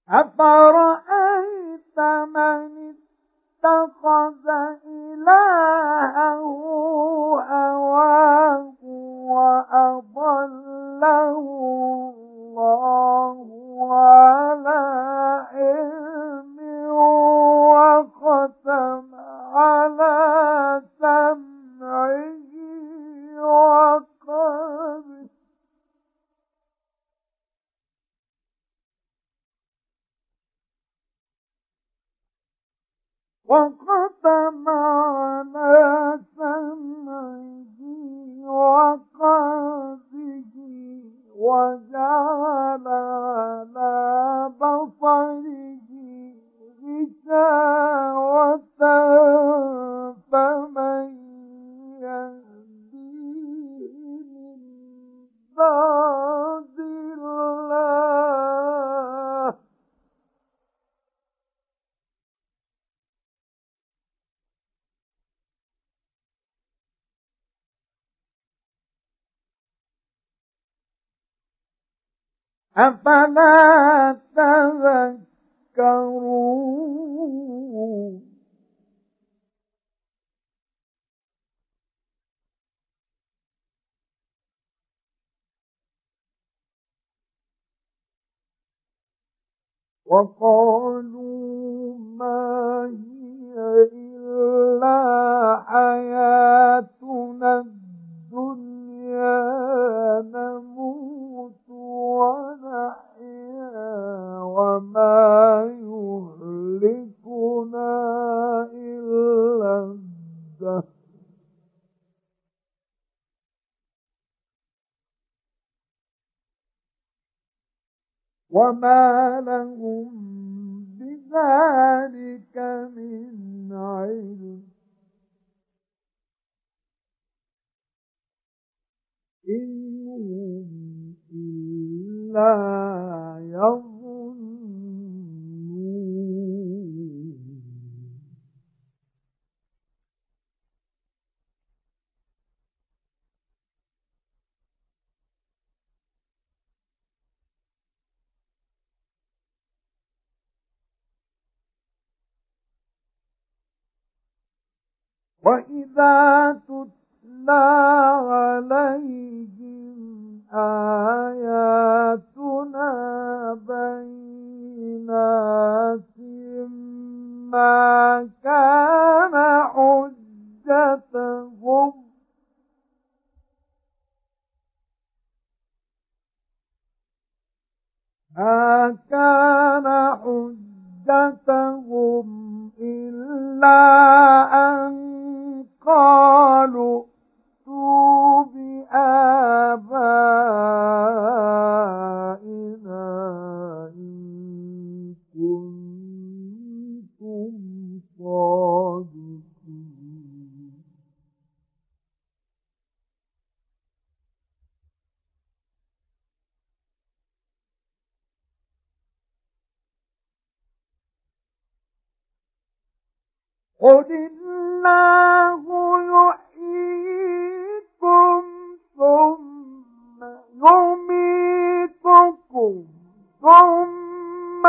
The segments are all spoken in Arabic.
أفرأيت من اتخذ إلهه هواه وأضله الله على علم وختم على سمعه وقلبه وجعل على بصره غشاوة فمن يهديه من بعد الله أفلا تذكرون وقالوا ما هي إلا حياتنا الدنيا نموت ونحيا وما يهلكنا إلا الدهر وما لهم بذلك من علم إن هم إلا يظنون وإذا تتلى عليهم آياتنا بينات ما كان حجتهم إلا أن قالوا ائتوا بآبائنا إن كنتم صادقين قل الله يحييكم ثم يميتكم ثم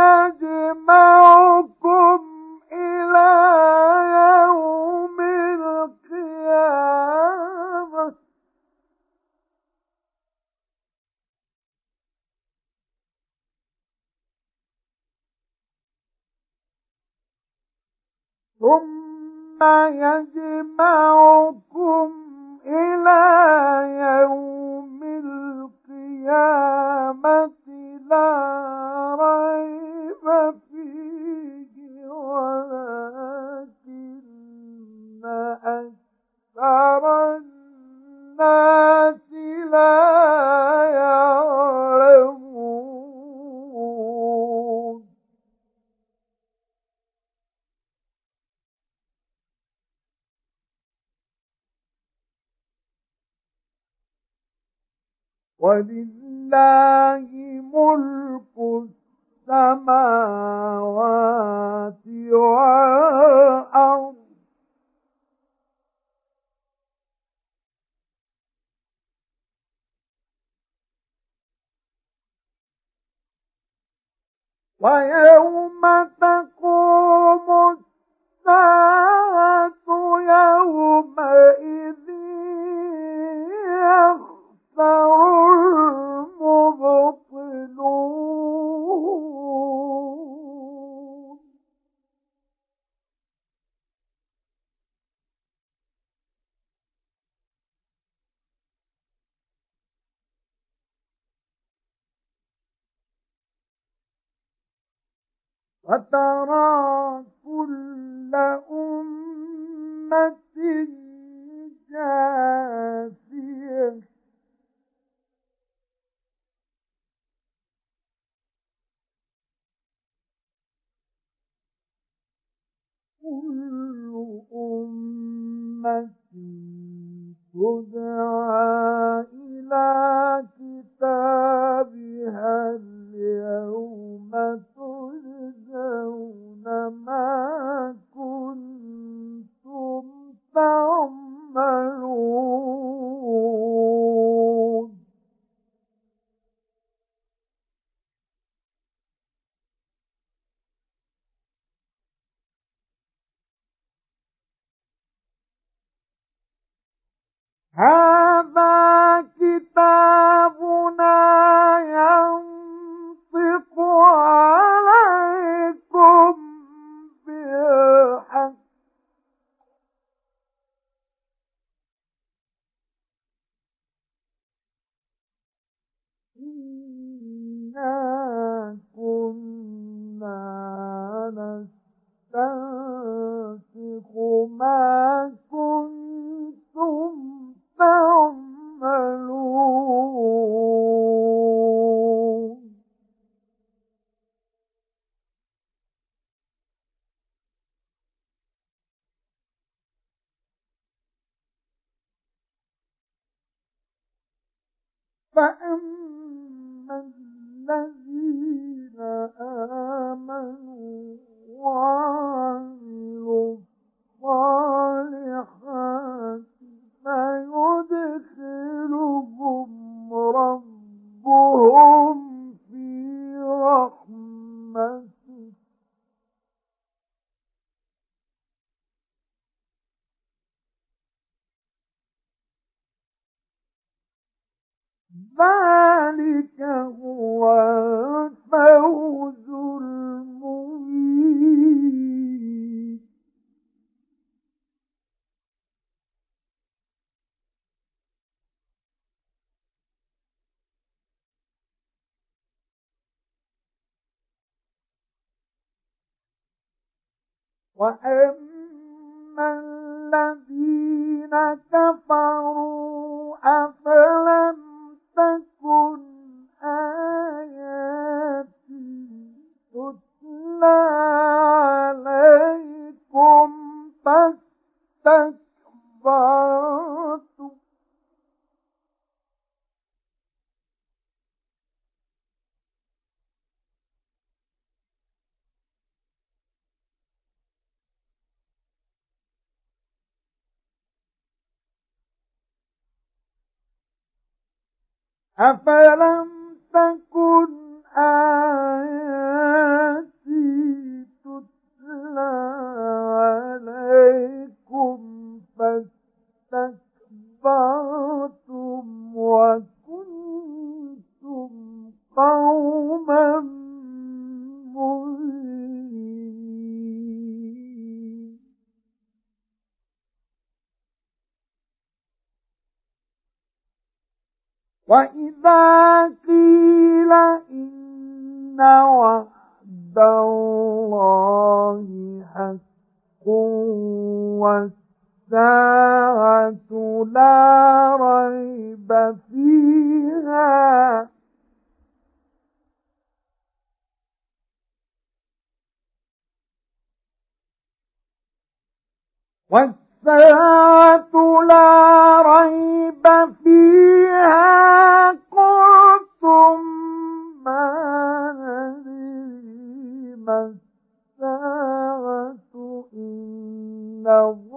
يجمعكم إلى يوم القيامة ثم يجمعكم إلى يوم القيامة لا ريب فيه ولكن أكثر الناس لا يعلمون ولله ملك السماوات والأرض ويوم تقوم الساعة يومئذ يخسر المبطلون وترى كل أمة جاثية كل أمة تدعى إلى كتابها اليوم تجزون ما كنتم تعملون هذا كتابنا ينطق عليكم بالحق إنا كنا نستنسخ ما كنتم تعملون فأما الذين آمنوا وعملوا الصالحات فيدخلهم ربهم في رحمته ذلك هو الفوز المبين وأما الذين كفروا أفلم تكن آياتي تتلى عليكم فاستكبرتم أفلم تكن آياتي تتلى عليكم فاستكبرتم وكنتم قوما مجرمين وإذا قيل إن وعد الله حق والساعة لا ريب فيها والساعة لا ريب فيها قلتم ما ندري ما الساعة إن